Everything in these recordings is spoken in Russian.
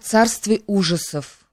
Царстве ужасов.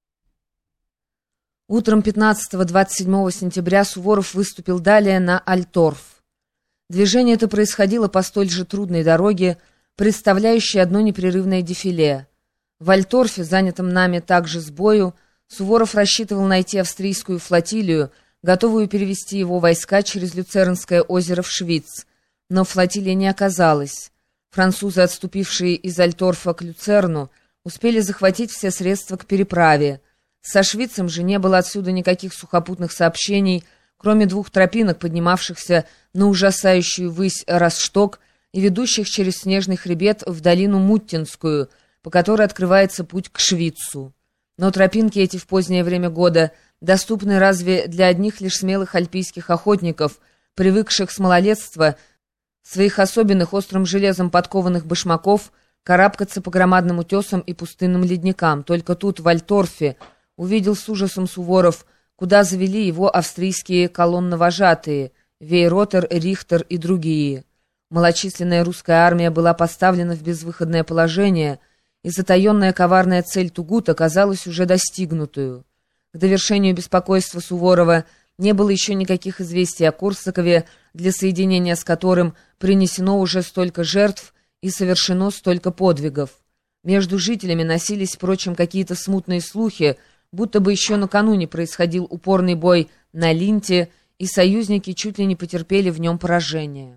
Утром 15-27 сентября Суворов выступил далее на Альторф. Движение это происходило по столь же трудной дороге, представляющей одно непрерывное дефиле. В Альторфе, занятом нами также с бою, Суворов рассчитывал найти австрийскую флотилию, готовую перевести его войска через Люцернское озеро в Швиц, но флотилия не оказалась. Французы, отступившие из Альторфа к Люцерну, успели захватить все средства к переправе. Со Швицем же не было отсюда никаких сухопутных сообщений, кроме 2 тропинок, поднимавшихся на ужасающую высь Росшток и ведущих через снежный хребет в долину Муттинскую, по которой открывается путь к Швицу. Но тропинки эти в позднее время года доступны разве для одних лишь смелых альпийских охотников, привыкших с малолетства своих особенных острым железом подкованных башмаков карабкаться по громадным утесам и пустынным ледникам. Только тут, в Альторфе, увидел с ужасом Суворов, куда завели его австрийские колонновожатые — Вейротер, Рихтер и другие. Малочисленная русская армия была поставлена в безвыходное положение, и затаенная коварная цель Тугута казалась уже достигнутую. К довершению беспокойства Суворова не было еще никаких известий о Корсакове, для соединения с которым принесено уже столько жертв и совершено столько подвигов. Между жителями носились, впрочем, какие-то смутные слухи, будто бы еще накануне происходил упорный бой на Линте, и союзники чуть ли не потерпели в нем поражение.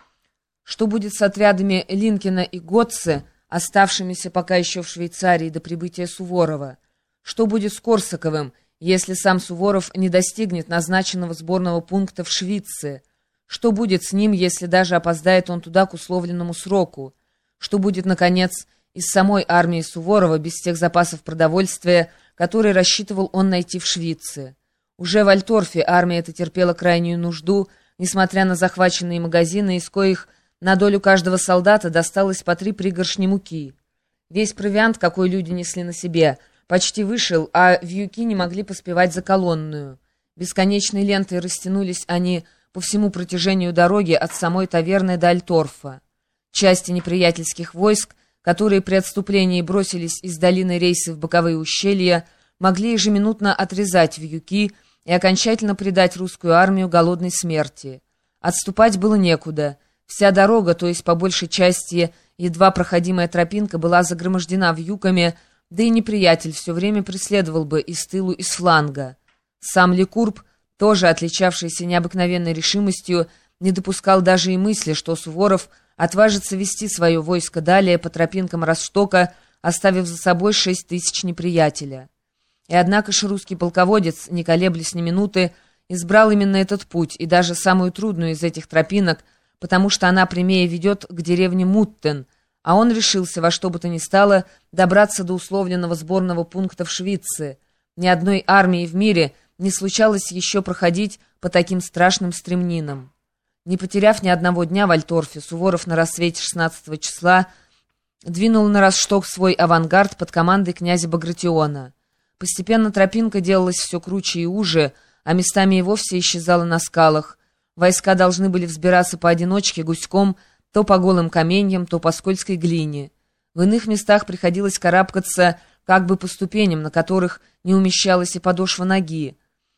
Что будет с отрядами Линкена и Готце, оставшимися пока еще в Швейцарии до прибытия Суворова? Что будет с Корсаковым, если сам Суворов не достигнет назначенного сборного пункта в Швице? Что будет с ним, если даже опоздает он туда к условленному сроку? Что будет, наконец, и с самой армией Суворова без тех запасов продовольствия, которые рассчитывал он найти в Швице? Уже в Альторфе армия эта терпела крайнюю нужду, несмотря на захваченные магазины, из коих на долю каждого солдата досталось по 3 пригоршни муки. Весь провиант, какой люди несли на себе, почти вышел, а вьюки не могли поспевать за колонную. Бесконечной лентой растянулись они по всему протяжению дороги от самой таверны до Альторфа. Части неприятельских войск, которые при отступлении бросились из долины рейсы в боковые ущелья, могли ежеминутно отрезать вьюки и окончательно предать русскую армию голодной смерти. Отступать было некуда. Вся дорога, то есть по большей части едва проходимая тропинка, была загромождена вьюками, да и неприятель все время преследовал бы из тылу, из фланга. Сам Лекурб, тоже отличавшийся необыкновенной решимостью, не допускал даже и мысли, что Суворов отважится вести свое войско далее по тропинкам Росштока, оставив за собой 6 тысяч неприятеля. И однако ж русский полководец, не колеблясь ни минуты, избрал именно этот путь, и даже самую трудную из этих тропинок, потому что она прямее ведет к деревне Муттен, а он решился во что бы то ни стало добраться до условленного сборного пункта в Швице. Ни одной армии в мире не случалось еще проходить по таким страшным стремнинам. Не потеряв ни одного дня в Альторфе, Суворов на рассвете 16 числа двинул на Росшток свой авангард под командой князя Багратиона. Постепенно тропинка делалась все круче и уже, а местами и вовсе исчезала на скалах. Войска должны были взбираться поодиночке, гуськом, то по голым каменьям, то по скользкой глине. В иных местах приходилось карабкаться как бы по ступеням, на которых не умещалась и подошва ноги.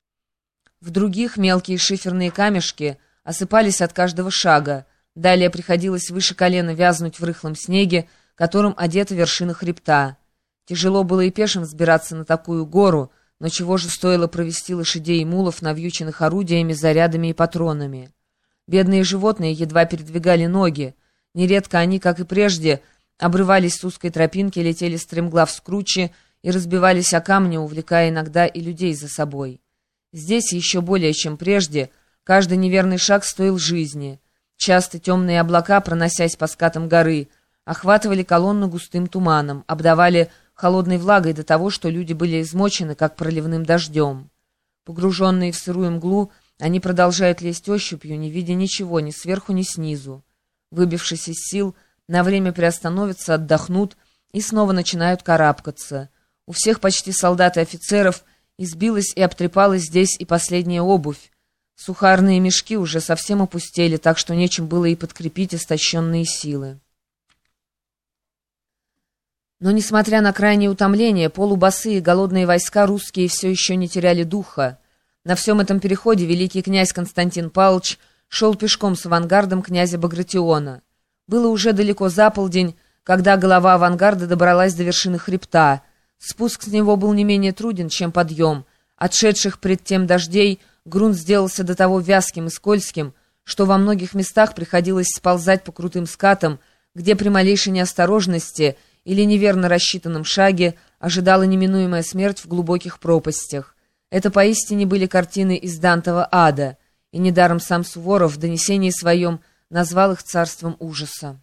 В других мелкие шиферные камешки осыпались от каждого шага. Далее приходилось выше колена вязнуть в рыхлом снеге, которым одета вершина хребта. Тяжело было и пешим взбираться на такую гору, но чего же стоило провести лошадей и мулов, навьюченных орудиями, зарядами и патронами. Бедные животные едва передвигали ноги. Нередко они, как и прежде, обрывались с узкой тропинки, летели стремглав с кручи и разбивались о камни, увлекая иногда и людей за собой. Здесь, еще более чем прежде, каждый неверный шаг стоил жизни. Часто темные облака, проносясь по скатам горы, охватывали колонну густым туманом, обдавали холодной влагой до того, что люди были измочены, как проливным дождем. Погруженные в сырую мглу, они продолжают лезть ощупью, не видя ничего ни сверху, ни снизу. Выбившись из сил, на время приостановятся, отдохнут и снова начинают карабкаться. У всех почти солдат и офицеров избилась и обтрепалась здесь и последняя обувь. Сухарные мешки уже совсем опустели, так что нечем было и подкрепить истощенные силы. Но, несмотря на крайнее утомление, полубосые голодные войска русские все еще не теряли духа. На всем этом переходе великий князь Константин Павлович шел пешком с авангардом князя Багратиона. Было уже далеко за полдень, когда голова авангарда добралась до вершины хребта. Спуск с него был не менее труден, чем подъем. Отшедших пред тем дождей грунт сделался до того вязким и скользким, что во многих местах приходилось сползать по крутым скатам, где при малейшей неосторожности или неверно рассчитанном шаге ожидала неминуемая смерть в глубоких пропастях. Это поистине были картины из Дантова ада, и недаром сам Суворов в донесении своем назвал их царством ужаса.